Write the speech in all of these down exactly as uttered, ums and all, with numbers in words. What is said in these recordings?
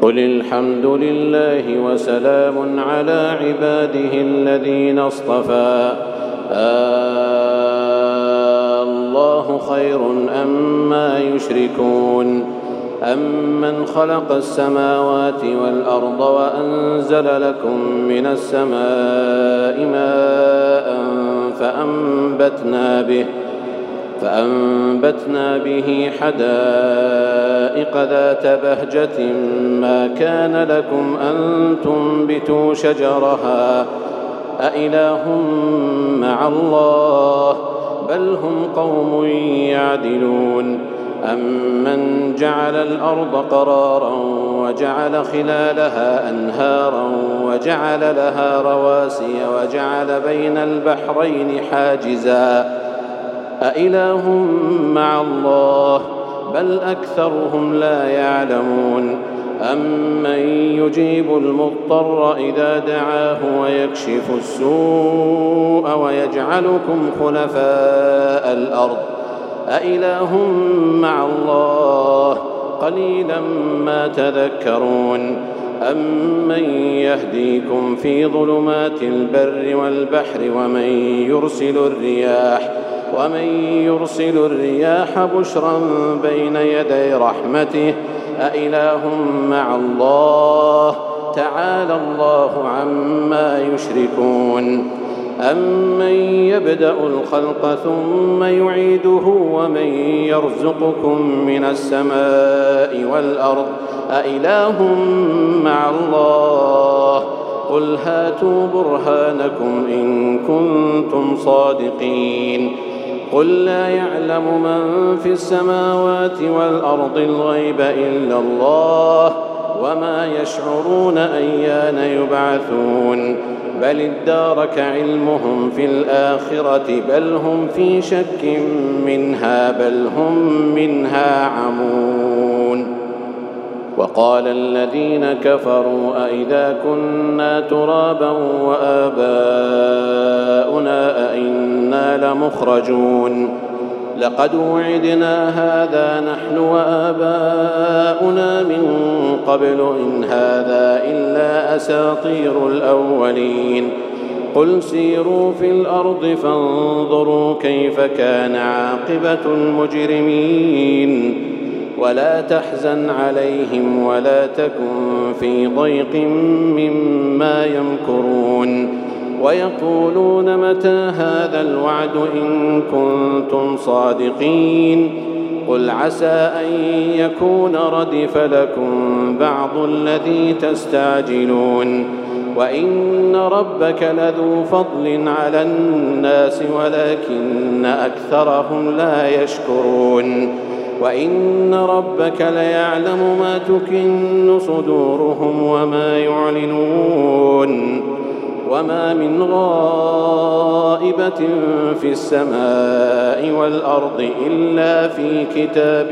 قل الحمد لله وسلام على عباده الذين اصطفى آه الله خير أما يشركون أمن خلق السماوات والأرض وأنزل لكم من السماء ماء فأنبتنا به فأنبتنا به حدائق ذات بهجة ما كان لكم أن تنبتوا شجرها أإله مع الله بل هم قوم يعدلون أمن جعل الأرض قرارا وجعل خلالها أنهارا وجعل لها رواسي وجعل بين البحرين حاجزا أإله مع الله بل أكثرهم لا يعلمون أمن يجيب المضطر إذا دعاه ويكشف السوء ويجعلكم خلفاء الأرض أإله مع الله قليلا ما تذكرون أمن يهديكم في ظلمات البر والبحر ومن يرسل الرياح ومن يرسل الرياح بشرا بين يدي رحمته أإله مع الله تعالى الله عما يشركون أمن يبدأ الخلق ثم يعيده ومن يرزقكم من السماء والأرض أإله مع الله قل هاتوا برهانكم إن كنتم صادقين قل لا يعلم من في السماوات والأرض الغيب إلا الله وما يشعرون أيان يبعثون بل ادارك علمهم في الآخرة بل هم في شك منها بل هم منها عمون وقال الذين كفروا أئذا كنا ترابا وآباؤنا أئنا لمخرجون لقد وعدنا هذا نحن وآباؤنا من قبل إن هذا إلا أساطير الأولين قل سيروا في الأرض فانظروا كيف كان عاقبة المجرمين ولا تحزن عليهم ولا تكن في ضيق مما يمكرون ويقولون متى هذا الوعد إن كنتم صادقين قل عسى أن يكون ردف لكم بعض الذي تستعجلون وإن ربك لذو فضل على الناس ولكن أكثرهم لا يشكرون وإن ربك ليعلم ما تكن صدورهم وما يعلنون وما من غائبة في السماء والأرض إلا في كتاب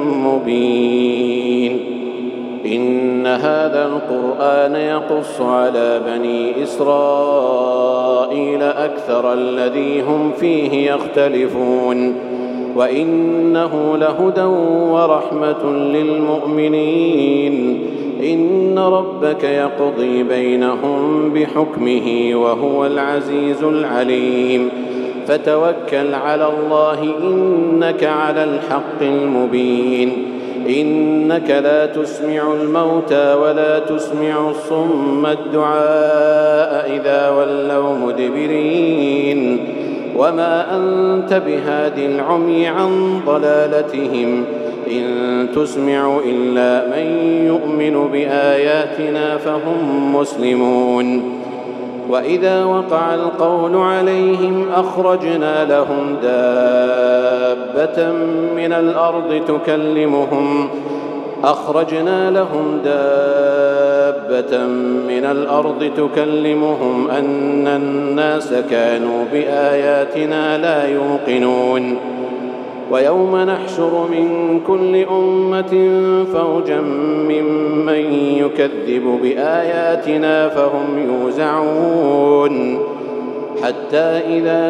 مبين إن هذا القرآن يقص على بني إسرائيل أكثر الذي هم فيه يختلفون وإنه لهدى ورحمة للمؤمنين إن ربك يقضي بينهم بحكمه وهو العزيز العليم فتوكل على الله إنك على الحق المبين إنك لا تسمع الموتى ولا تسمع الصم الدعاء إذا ولوا مدبرين وما أنت بهاد العمي عن ضلالتهم إن تسمع إلا من يؤمن بآياتنا فهم مسلمون وإذا وقع القول عليهم أخرجنا لهم دابة من الأرض تكلمهم أخرجنا لهم دابة من الأرض تكلمهم أن الناس كانوا بآياتنا لا يوقنون ويوم نحشر من كل أمة فوجا ممن يكذب بآياتنا فهم يوزعون حتى إذا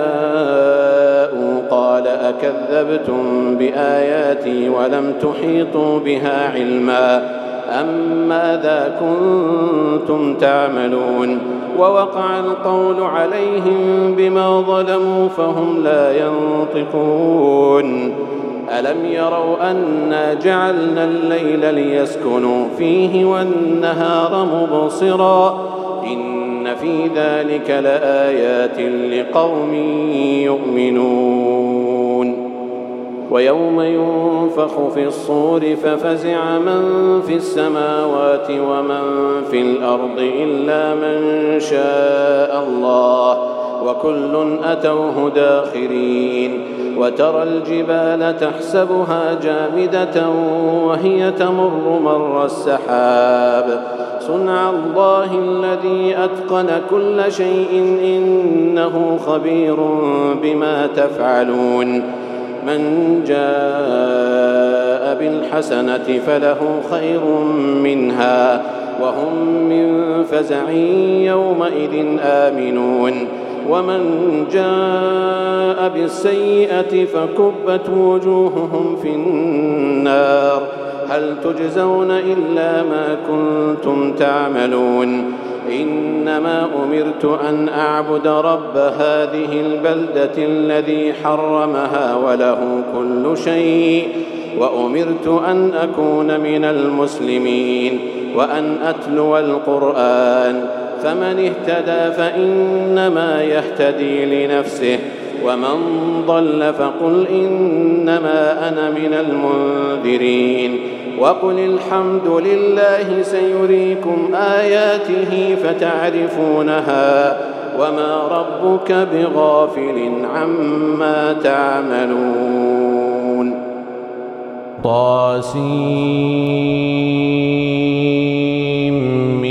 جاءوا قال أكذبتم بآياتي ولم تحيطوا بها علما أم ماذا كنتم تعملون ووقع القول عليهم بما ظلموا فهم لا ينطقون ألم يروا أنا جعلنا الليل ليسكنوا فيه والنهار مبصرا إن في ذلك لآيات لقوم يؤمنون ويوم ينفخ في الصور ففزع من في السماوات ومن في الأرض إلا من شاء الله وكل أتوه داخرين وترى الجبال تحسبها جامدة وهي تمر مر السحاب صنع الله الذي أتقن كل شيء إنه خبير بما تفعلون من جاء بالحسنة فله خير منها وهم من فزع يومئذ آمنون ومن جاء بالسيئة فكبت وجوههم في النار هل تجزون إلا ما كنتم تعملون إنما أمرت أن أعبد رب هذه البلدة الذي حرمها وله كل شيء وأمرت أن أكون من المسلمين وأن أتلو القرآن فمن اهتدى فإنما يهتدي لنفسه ومن ضل فقل إنما أنا من المنذرين وقل الحمد لله سيريكم آياته فتعرفونها وما ربك بغافل عما تعملون طاسيم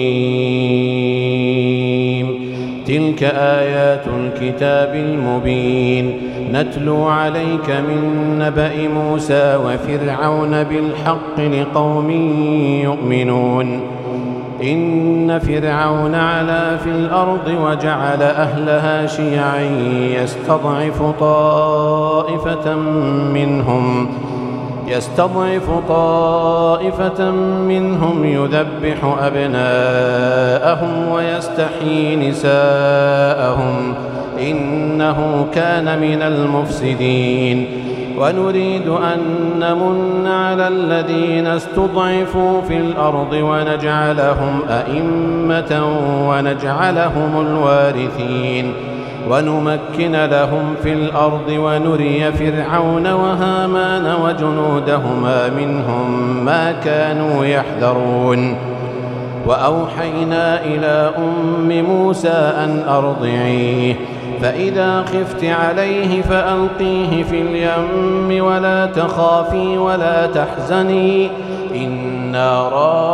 ميم تلك آيات الكتاب المبين نتلو عليك من نبأ موسى وفرعون بالحق لقوم يؤمنون إن فرعون علا في الأرض وجعل أهلها شيعا يستضعف طائفة منهم يستضعف طائفة منهم يذبح أبناءهم ويستحيي نساءهم إنه كان من المفسدين ونريد أن نمن على الذين استضعفوا في الأرض ونجعلهم أئمة ونجعلهم الوارثين ونمكن لهم في الأرض ونري فرعون وهامان وجنودهما منهم ما كانوا يحذرون وأوحينا إلى أم موسى أن أرضعيه فإذا خفت عليه فألقيه في اليم ولا تخافي ولا تحزني إنا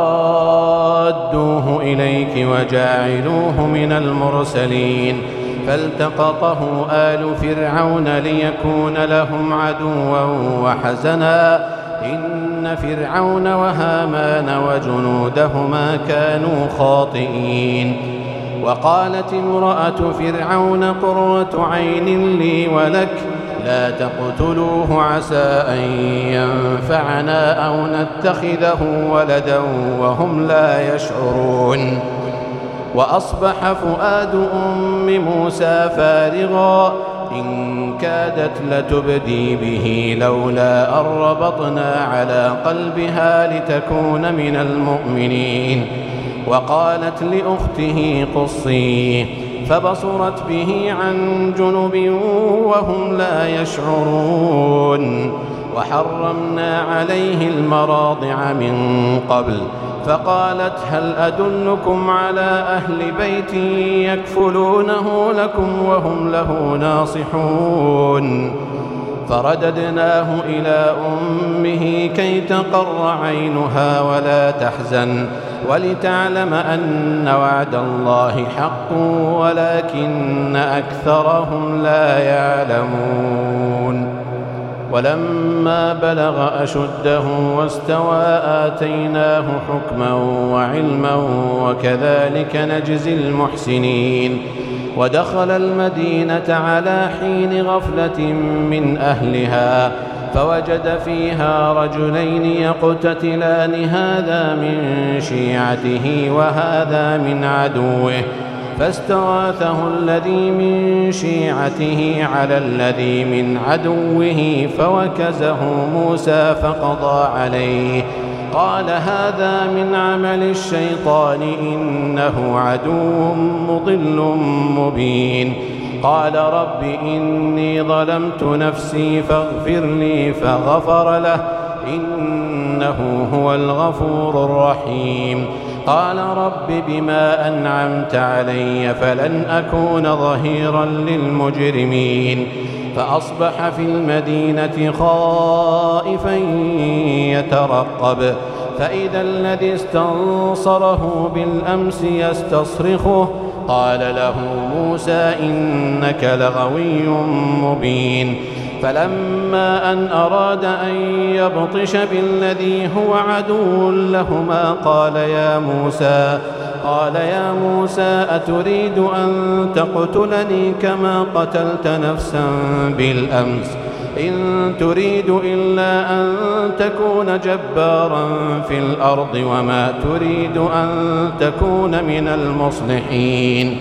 رادوه إليك وجاعلوه من المرسلين فالتقطه آل فرعون ليكون لهم عدوا وحزنا إن فرعون وهامان وجنودهما كانوا خاطئين وقالت امرأة فرعون قرة عين لي ولك لا تقتلوه عسى أن ينفعنا أو نتخذه ولدا وهم لا يشعرون وأصبح فؤاد أم موسى فارغا إن كادت لتبدي به لولا أن ربطنا على قلبها لتكون من المؤمنين وقالت لأخته قصيه فبصرت به عن جنب وهم لا يشعرون وحرمنا عليه المراضع من قبل فقالت هل أدلكم على أهل بيت يكفلونه لكم وهم له ناصحون فرددناه إلى أمه كي تقر عينها ولا تحزن ولتعلم أن وعد الله حق ولكن أكثرهم لا يعلمون ولما بلغ أشده واستوى آتيناه حكما وعلما وكذلك نجزي المحسنين ودخل المدينة على حين غفلة من أهلها فوجد فيها رجلين يقتتلان هذا من شيعته وهذا من عدوه فاستغاثه الذي من شيعته على الذي من عدوه فوكزه موسى فقضى عليه. قال هذا من عمل الشيطان إنه عدو مضل مبين. قال رب إني ظلمت نفسي فاغفر لي فغفر له إنه هو الغفور الرحيم. قال رب بما أنعمت علي فلن أكون ظهيرا للمجرمين. فأصبح في المدينة خائفا يترقب فإذا الذي استنصره بالأمس يستصرخه قال له موسى إنك لغوي مبين. فلما أن أراد أن يبطش بالذي هو عدو لهما قال يا موسى قال يا موسى أتريد أن تقتلني كما قتلت نفسا بالأمس إن تريد إلا أن تكون جبارا في الأرض وما تريد أن تكون من المصلحين.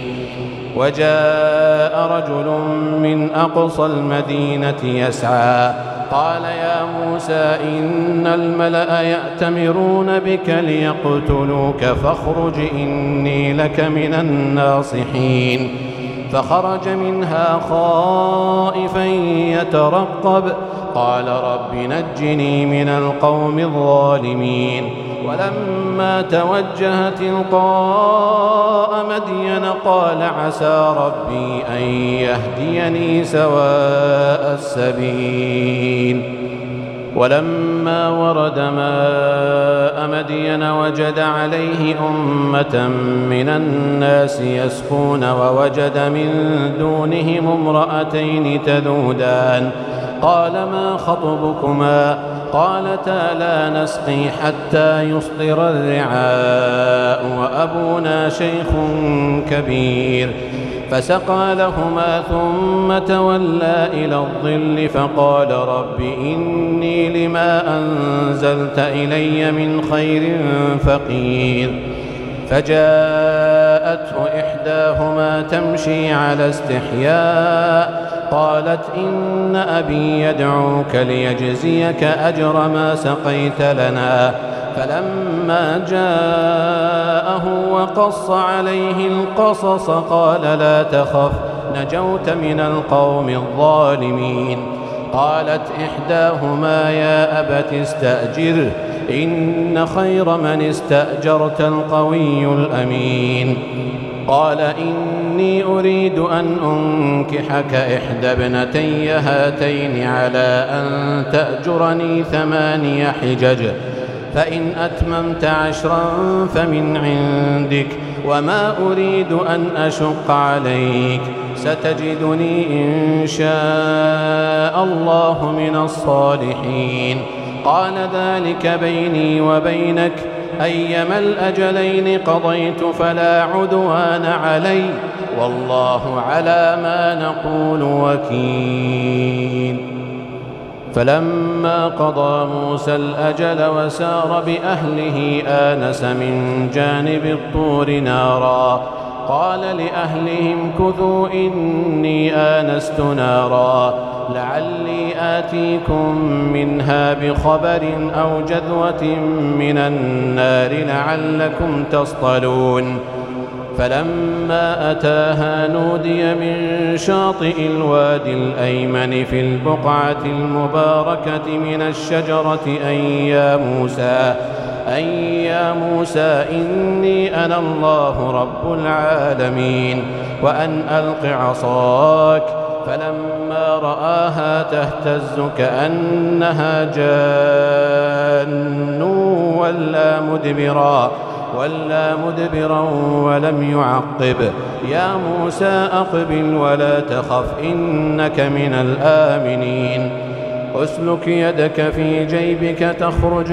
وجاء رجل من أقصى المدينة يسعى قال يا موسى إن الملأ يأتمرون بك ليقتلوك فاخرج إني لك من الناصحين. فخرج منها خائفا يترقب قال رب نجني من القوم الظالمين. ولما توجه تلقاء مدين قال عسى ربي أن يهديني سواء السبيل. ولما ورد ماء مدين وجد عليه أمة من الناس يسقون ووجد من دونهم امرأتين تذودان قال ما خطبكما قالتا لا نسقي حتى يصدر الرعاء وأبونا شيخ كبير. فسقى لهما ثم تولى إلى الظل فقال رب إني لما أنزلت إلي من خير فقير. فجاءته إحداهما تمشي على استحياء قالت إن أبي يدعوك ليجزيك أجر ما سقيت لنا. فلما جاءه وقص عليه القصص قال لا تخف نجوت من القوم الظالمين. قالت إحداهما يا أبت استأجره إن خير من استأجرت القوي الأمين. قال إني أريد أن أنكحك إحدى ابنتي هاتين على أن تأجرني ثماني حجج فإن أتممت عشرا فمن عندك وما أريد أن أشق عليك ستجدني إن شاء الله من الصالحين. قال ذلك بيني وبينك أيما الأجلين قضيت فلا عدوان علي والله على ما نقول وكيل. فلما قضى موسى الأجل وسار بأهله آنس من جانب الطور نارا قال لأهلهم كثوا إني آنست نارا لعلي آتيكم منها بخبر أو جذوة من النار لعلكم تصطلون. فلما أتاها نودي من شاطئ الوادي الأيمن في البقعة المباركة من الشجرة أن يا موسى أن يا موسى إني أنا الله رب العالمين وأن ألق عصاك. فلما رآها تهتز كأنها جان ولا مدبرا ولا مدبرا ولم يعقب. يا موسى أقبل ولا تخف إنك من الآمنين. اسلك يدك في جيبك تخرج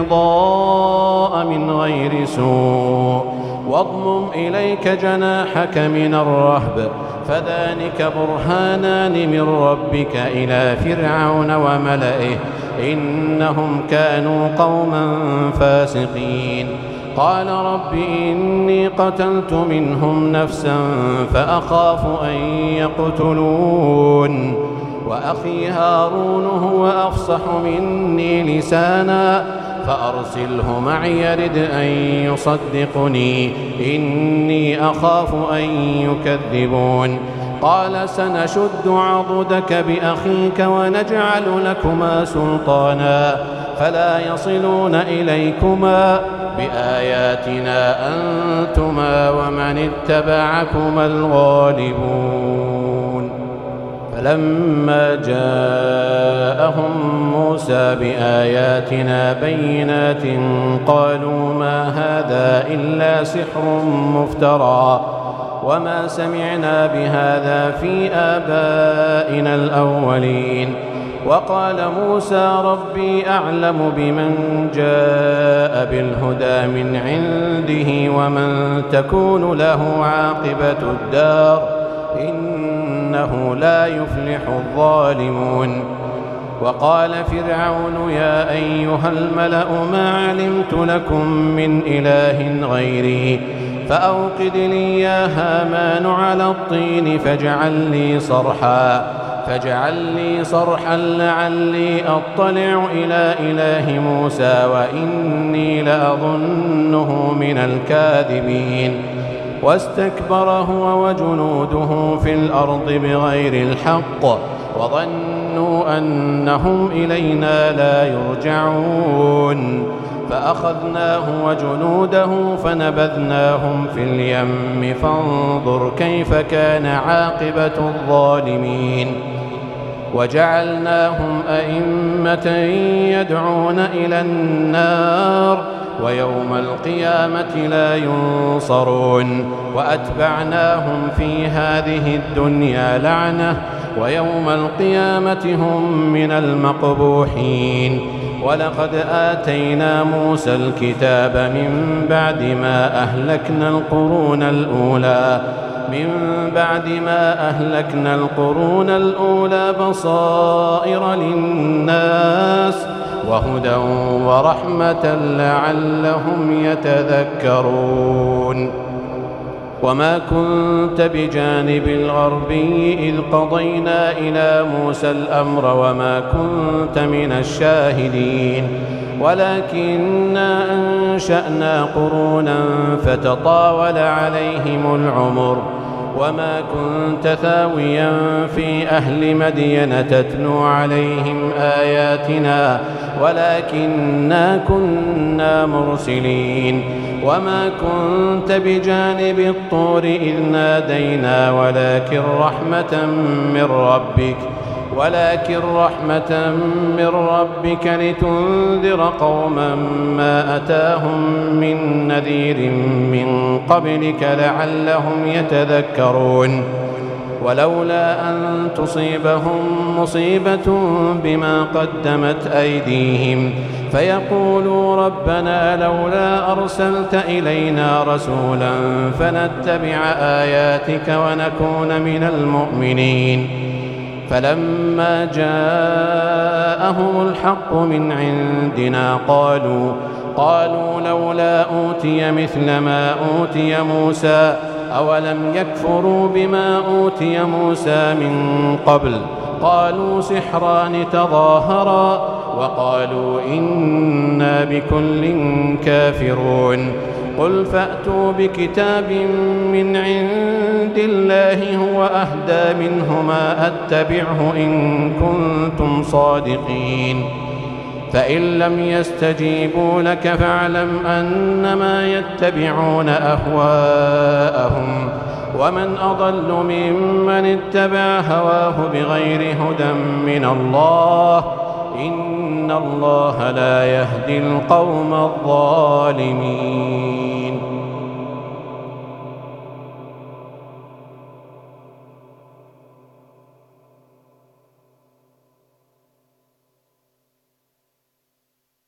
بيضاء من غير سوء واضمم إليك جناحك من الرهب فذلك برهانان من ربك إلى فرعون وملئه إنهم كانوا قوما فاسقين قال رب إني قتلت منهم نفسا فأخاف أن يقتلون وأخي هارون هو أفصح مني لسانا فأرسله معي يرد أن يصدقني إني أخاف أن يكذبون قال سنشد عضدك بأخيك ونجعل لكما سلطانا فلا يصلون إليكما بآياتنا أنتما ومن اتبعكما الغالبون فلما جاءهم موسى بآياتنا بينات قالوا ما هذا إلا سحر مفترى وما سمعنا بهذا في آبائنا الأولين وقال موسى ربي أعلم بمن جاء بالهدى من عنده ومن تكون له عاقبة الدار إنه لا يفلح الظالمون وقال فرعون يا أيها الملأ ما علمت لكم من إله غيري فأوقد لي يا هامان على الطين فاجعل لي صرحا فاجعل لي صرحا لعلي أطلع إلى إله موسى وإني لأظنه من الكاذبين واستكبر هو وجنوده في الأرض بغير الحق وظنوا أنهم إلينا لا يرجعون فأخذناه وجنوده فنبذناهم في اليم فانظر كيف كان عاقبة الظالمين وجعلناهم أئمة يدعون إلى النار ويوم القيامة لا ينصرون وأتبعناهم في هذه الدنيا لعنة ويوم القيامة هم من المقبوحين ولقد آتينا موسى الكتاب من بعد ما أهلكنا القرون الأولى من بعد ما أهلكنا القرون الأولى بصائر للناس وهدى ورحمة لعلهم يتذكرون وما كنت بجانب الغربي إذ قضينا إلى موسى الأمر وما كنت من الشاهدين ولكننا أنشأنا قرونا فتطاول عليهم العمر وما كنت ثاويا في أهل مدين تتلو عليهم آياتنا ولكننا كنا مرسلين وما كنت بجانب الطور إذ نادينا ولكن رحمة من ربك ولكن رحمة من ربك لتنذر قوما ما أتاهم من نذير من قبلك لعلهم يتذكرون ولولا أن تصيبهم مصيبة بما قدمت أيديهم فيقولوا ربنا لولا أرسلت إلينا رسولا فنتبع آياتك ونكون من المؤمنين فلما جاءهم الحق من عندنا قالوا قالوا لولا أوتي مثل ما أوتي موسى أولم يكفروا بما أوتي موسى من قبل قالوا سحران تظاهرا وقالوا إنا بكل كافرون قل فأتوا بكتاب من عند الله هو أهدى منهما أتبعه إن كنتم صادقين فإن لم يستجيبوا لك فاعلم أنما يتبعون أهواءهم ومن أضل ممن اتبع هواه بغير هدى من الله إن الله لا يهدي القوم الظالمين.